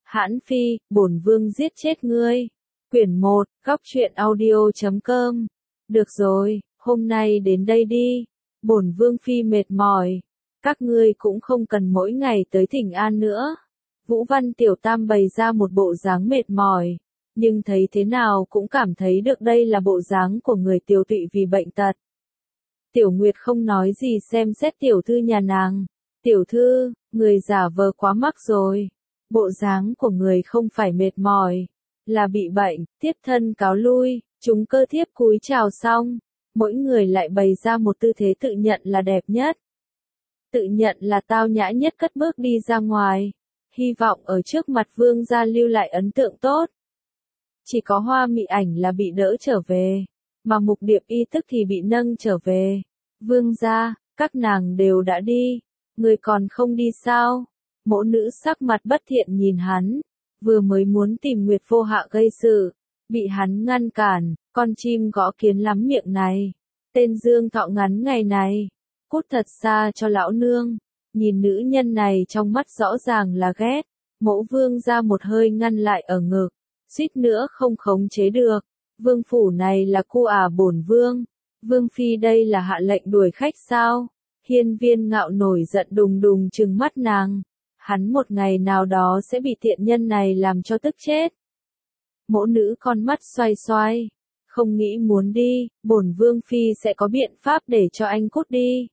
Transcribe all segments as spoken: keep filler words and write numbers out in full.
Hãn Phi, bổn vương giết chết ngươi. Quyển một, góc truyện audio chấm com. Được rồi, hôm nay đến đây đi. Bổn vương phi mệt mỏi. Các ngươi cũng không cần mỗi ngày tới Thỉnh An nữa. Vũ Văn Tiểu Tam bày ra một bộ dáng mệt mỏi, nhưng thấy thế nào cũng cảm thấy được đây là bộ dáng của người tiều tụy vì bệnh tật. Tiểu Nguyệt không nói gì xem xét tiểu thư nhà nàng. Tiểu thư, người giả vờ quá mắc rồi. Bộ dáng của người không phải mệt mỏi, là bị bệnh. Tiếp thân cáo lui, chúng cơ thiếp cúi chào xong, mỗi người lại bày ra một tư thế tự nhận là đẹp nhất, tự nhận là tao nhã nhất, cất bước đi ra ngoài, hy vọng ở trước mặt vương gia lưu lại ấn tượng tốt. Chỉ có Hoa Mị Ảnh là bị đỡ trở về, mà Mục Điệp Y tức thì bị nâng trở về. Vương gia, các nàng đều đã đi, người còn không đi sao? Mỗ nữ sắc mặt bất thiện nhìn hắn, vừa mới muốn tìm Nguyệt Vô Hạ gây sự, bị hắn ngăn cản. Con chim gõ kiến lắm miệng này, tên Dương Thọ ngắn ngày này, cút thật xa cho lão nương. Nhìn nữ nhân này trong mắt rõ ràng là ghét, Mỗ vương ra một hơi ngăn lại ở ngực, suýt nữa không khống chế được. Vương phủ này là cu à bổn vương, vương phi đây là hạ lệnh đuổi khách sao? Hiên Viên Ngạo nổi giận đùng đùng trừng mắt nàng, hắn một ngày nào đó sẽ bị tiện nhân này làm cho tức chết. Mỗ nữ con mắt xoay xoay, không nghĩ muốn đi, bổn vương phi sẽ có biện pháp để cho anh cút đi.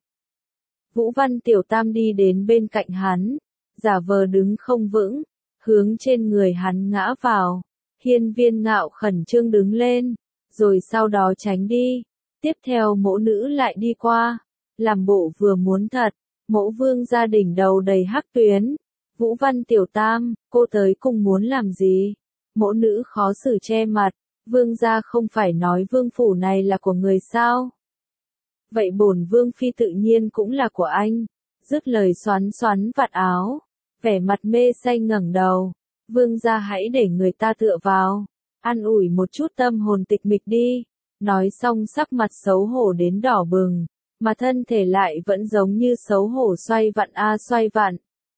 Vũ Văn Tiểu Tam đi đến bên cạnh hắn, giả vờ đứng không vững, hướng trên người hắn ngã vào. Hiên Viên Ngạo khẩn trương đứng lên, rồi sau đó tránh đi. Tiếp theo mỗ nữ lại đi qua, làm bộ vừa muốn thật. Mỗ vương gia đỉnh đầu đầy hắc tuyến. Vũ Văn Tiểu Tam, cô tới cùng muốn làm gì? Mỗ nữ khó xử che mặt. Vương gia không phải nói vương phủ này là của người sao? Vậy bổn vương phi tự nhiên cũng là của anh. Dứt lời xoắn xoắn vạt áo, vẻ mặt mê say ngẩng đầu. Vương gia hãy để người ta tựa vào, an ủi một chút tâm hồn tịch mịch đi. Nói xong sắc mặt xấu hổ đến đỏ bừng, mà thân thể lại vẫn giống như xấu hổ xoay vặn a xoay vặn.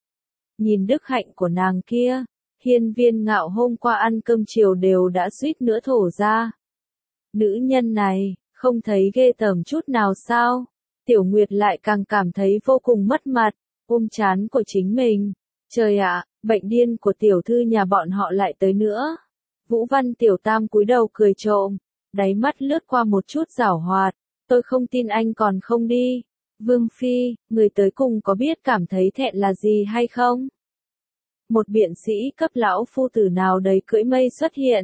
Nhìn đức hạnh của nàng kia, Hiên Viên Ngạo hôm qua ăn cơm chiều đều đã suýt nữa thổ ra. Nữ nhân này, không thấy ghê tởm chút nào sao? Tiểu Nguyệt lại càng cảm thấy vô cùng mất mặt, ôm trán của chính mình. Trời ạ, bệnh điên của tiểu thư nhà bọn họ lại tới nữa. Vũ Văn Tiểu Tam cúi đầu cười trộm, đáy mắt lướt qua một chút giảo hoạt. Tôi không tin anh còn không đi. Vương phi, người tới cùng có biết cảm thấy thẹn là gì hay không? Một biện sĩ cấp lão phu tử nào đầy cưỡi mây xuất hiện.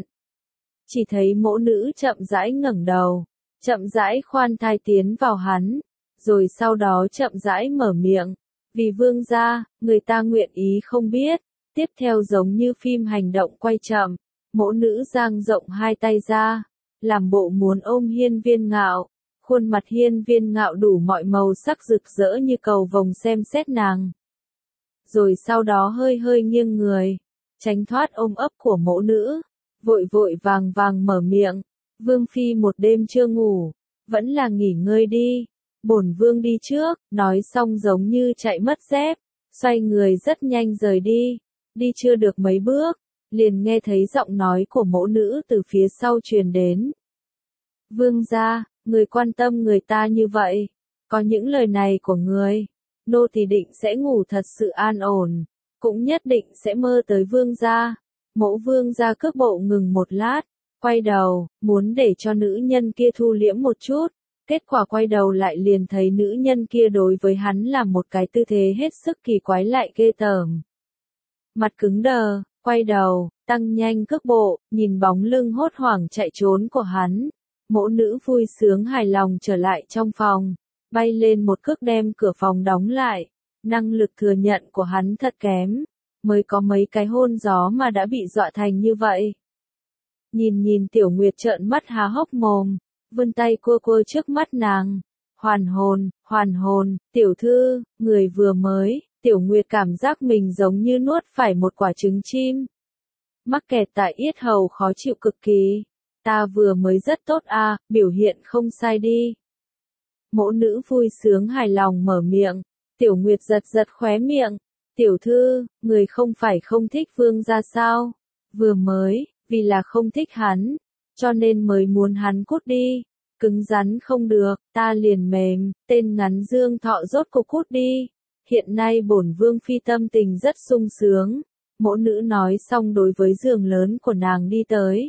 Chỉ thấy mỗ nữ chậm rãi ngẩng đầu, chậm rãi khoan thai tiến vào hắn, rồi sau đó chậm rãi mở miệng. Vì vương gia, người ta nguyện ý không biết. Tiếp theo giống như phim hành động quay chậm, mỗ nữ dang rộng hai tay ra, làm bộ muốn ôm Hiên Viên Ngạo. Khuôn mặt Hiên Viên Ngạo đủ mọi màu sắc rực rỡ như cầu vồng xem xét nàng. Rồi sau đó hơi hơi nghiêng người, tránh thoát ôm ấp của mỗ nữ, vội vội vàng vàng mở miệng. Vương phi một đêm chưa ngủ, vẫn là nghỉ ngơi đi. Bổn vương đi trước, nói xong giống như chạy mất dép, xoay người rất nhanh rời đi. Đi chưa được mấy bước, liền nghe thấy giọng nói của mỗ nữ từ phía sau truyền đến. Vương gia, người quan tâm người ta như vậy, có những lời này của người, nô thì định sẽ ngủ thật sự an ổn, cũng nhất định sẽ mơ tới vương gia. Mỗ vương gia cước bộ ngừng một lát, quay đầu, muốn để cho nữ nhân kia thu liễm một chút, kết quả quay đầu lại liền thấy nữ nhân kia đối với hắn làm một cái tư thế hết sức kỳ quái lại ghê tởm. Mặt cứng đờ, quay đầu, tăng nhanh cước bộ, nhìn bóng lưng hốt hoảng chạy trốn của hắn. Mỗ nữ vui sướng hài lòng trở lại trong phòng, bay lên một cước đem cửa phòng đóng lại. Năng lực thừa nhận của hắn thật kém, mới có mấy cái hôn gió mà đã bị dọa thành như vậy. Nhìn nhìn Tiểu Nguyệt trợn mắt há hốc mồm, vươn tay cua cua trước mắt nàng. Hoàn hồn, hoàn hồn, tiểu thư, người vừa mới. Tiểu Nguyệt cảm giác mình giống như nuốt phải một quả trứng chim, mắc kẹt tại yết hầu khó chịu cực kỳ. Ta vừa mới rất tốt à, biểu hiện không sai đi. Mỗ nữ vui sướng hài lòng mở miệng. Tiểu Nguyệt giật giật khóe miệng, Tiểu thư, người không phải không thích vương gia sao? Vừa mới, vì là không thích hắn, cho nên mới muốn hắn cút đi. Cứng rắn không được, ta liền mềm, tên ngắn Dương Thọ rốt cục cút đi. Hiện nay bổn vương phi tâm tình rất sung sướng. Mỗ nữ nói xong đối với giường lớn của nàng đi tới.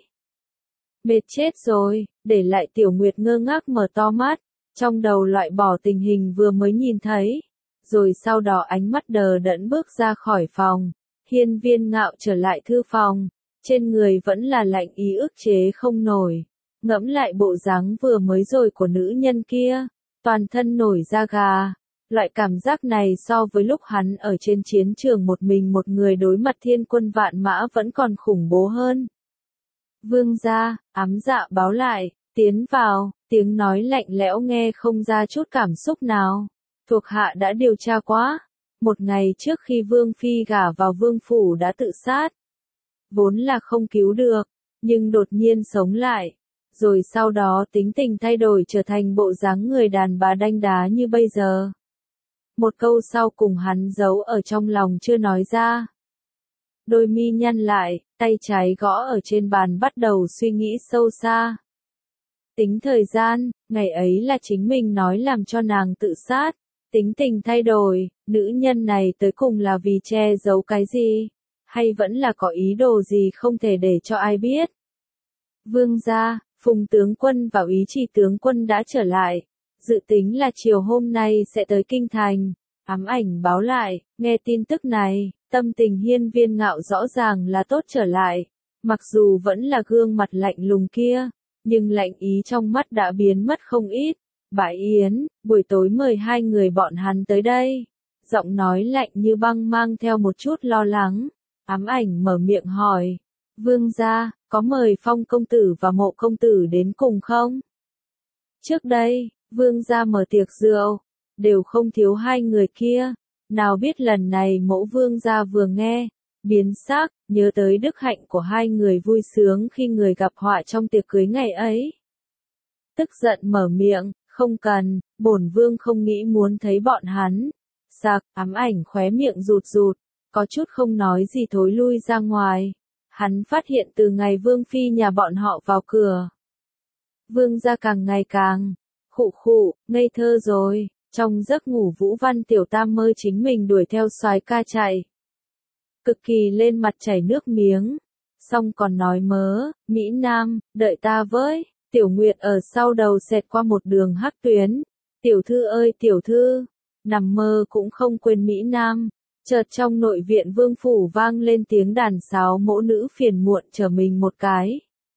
Mệt chết rồi, để lại Tiểu Nguyệt ngơ ngác mở to mắt, trong đầu loại bỏ tình hình vừa mới nhìn thấy. Rồi sau đó ánh mắt đờ đẫn bước ra khỏi phòng. Hiên Viên Ngạo trở lại thư phòng, trên người vẫn là lạnh ý ức chế không nổi. Ngẫm lại bộ dáng vừa mới rồi của nữ nhân kia, toàn thân nổi da gà. Loại cảm giác này so với lúc hắn ở trên chiến trường một mình một người đối mặt thiên quân vạn mã vẫn còn khủng bố hơn. Vương gia, ám dạ báo lại, tiến vào, tiếng nói lạnh lẽo nghe không ra chút cảm xúc nào. Thuộc hạ đã điều tra quá, một ngày trước khi Vương Phi gả vào Vương Phủ đã tự sát. Vốn là không cứu được, nhưng đột nhiên sống lại. Rồi sau đó tính tình thay đổi trở thành bộ dáng người đàn bà đanh đá như bây giờ. Một câu sau cùng hắn giấu ở trong lòng chưa nói ra. Đôi mi nhăn lại, tay trái gõ ở trên bàn bắt đầu suy nghĩ sâu xa. Tính thời gian, ngày ấy là chính mình nói làm cho nàng tự sát. Tính tình thay đổi, nữ nhân này tới cùng là vì che giấu cái gì? Hay vẫn là có ý đồ gì không thể để cho ai biết? Vương gia, Phùng tướng quân và Úy Chỉ tướng quân đã trở lại. Dự tính là chiều hôm nay sẽ tới Kinh Thành. Ám ảnh báo lại, nghe tin tức này, tâm tình Hiên Viên Ngạo rõ ràng là tốt trở lại. Mặc dù vẫn là gương mặt lạnh lùng kia, nhưng lạnh ý trong mắt đã biến mất không ít. Bãi yến, buổi tối mời hai người bọn hắn tới đây. Giọng nói lạnh như băng mang theo một chút lo lắng. Ám ảnh mở miệng hỏi. Vương gia, có mời Phong công tử và Mộ công tử đến cùng không? Trước đây, vương gia mở tiệc rượu, đều không thiếu hai người kia. Nào biết lần này mẫu vương gia vừa nghe, biến sắc, nhớ tới đức hạnh của hai người vui sướng khi người gặp họa trong tiệc cưới ngày ấy. Tức giận mở miệng, không cần, bổn vương không nghĩ muốn thấy bọn hắn. Sặc, ám ảnh khóe miệng rụt rụt, có chút không nói gì thối lui ra ngoài. Hắn phát hiện từ ngày vương phi nhà bọn họ vào cửa. Vương gia càng ngày càng, khụ khụ, ngây thơ rồi, trong giấc ngủ Vũ Văn Tiểu Tam mơ chính mình đuổi theo soái ca chạy. Cực kỳ lên mặt chảy nước miếng, xong còn nói mớ, Mỹ Nam, đợi ta với. Tiểu Nguyệt ở sau đầu xẹt qua một đường hắc tuyến. Tiểu thư ơi tiểu thư, nằm mơ cũng không quên Mỹ Nam. Chợt trong nội viện vương phủ vang lên tiếng đàn sáo mỗ nữ phiền muộn trở mình một cái.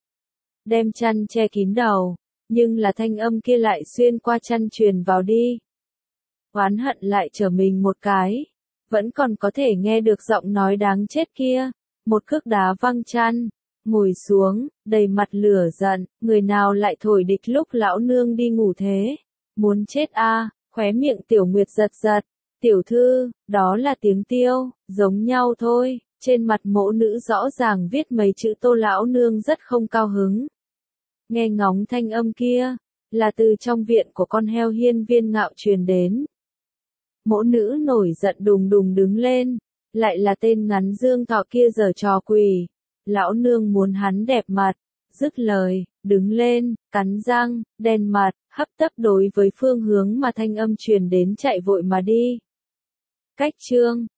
Đem chăn che kín đầu, nhưng là thanh âm kia lại xuyên qua chăn truyền vào đi. Oán hận lại trở mình một cái, vẫn còn có thể nghe được giọng nói đáng chết kia. Một cước đá văng chăn. Ngồi xuống, đầy mặt lửa giận, người nào lại thổi địch lúc lão nương đi ngủ thế? Muốn chết a, à, khóe miệng Tiểu Nguyệt giật giật. Tiểu thư, đó là tiếng tiêu, giống nhau thôi, trên mặt mỗ nữ rõ ràng viết mấy chữ Tô lão nương rất không cao hứng. Nghe ngóng thanh âm kia, là từ trong viện của con heo Hiên Viên Ngạo truyền đến. Mỗ nữ nổi giận đùng đùng đứng lên, lại là tên ngắn Dương Thọ kia giở trò quỷ. Lão nương muốn hắn đẹp mặt, dứt lời, đứng lên, cắn răng, đen mặt, hấp tấp đối với phương hướng mà thanh âm truyền đến chạy vội mà đi. Cách chương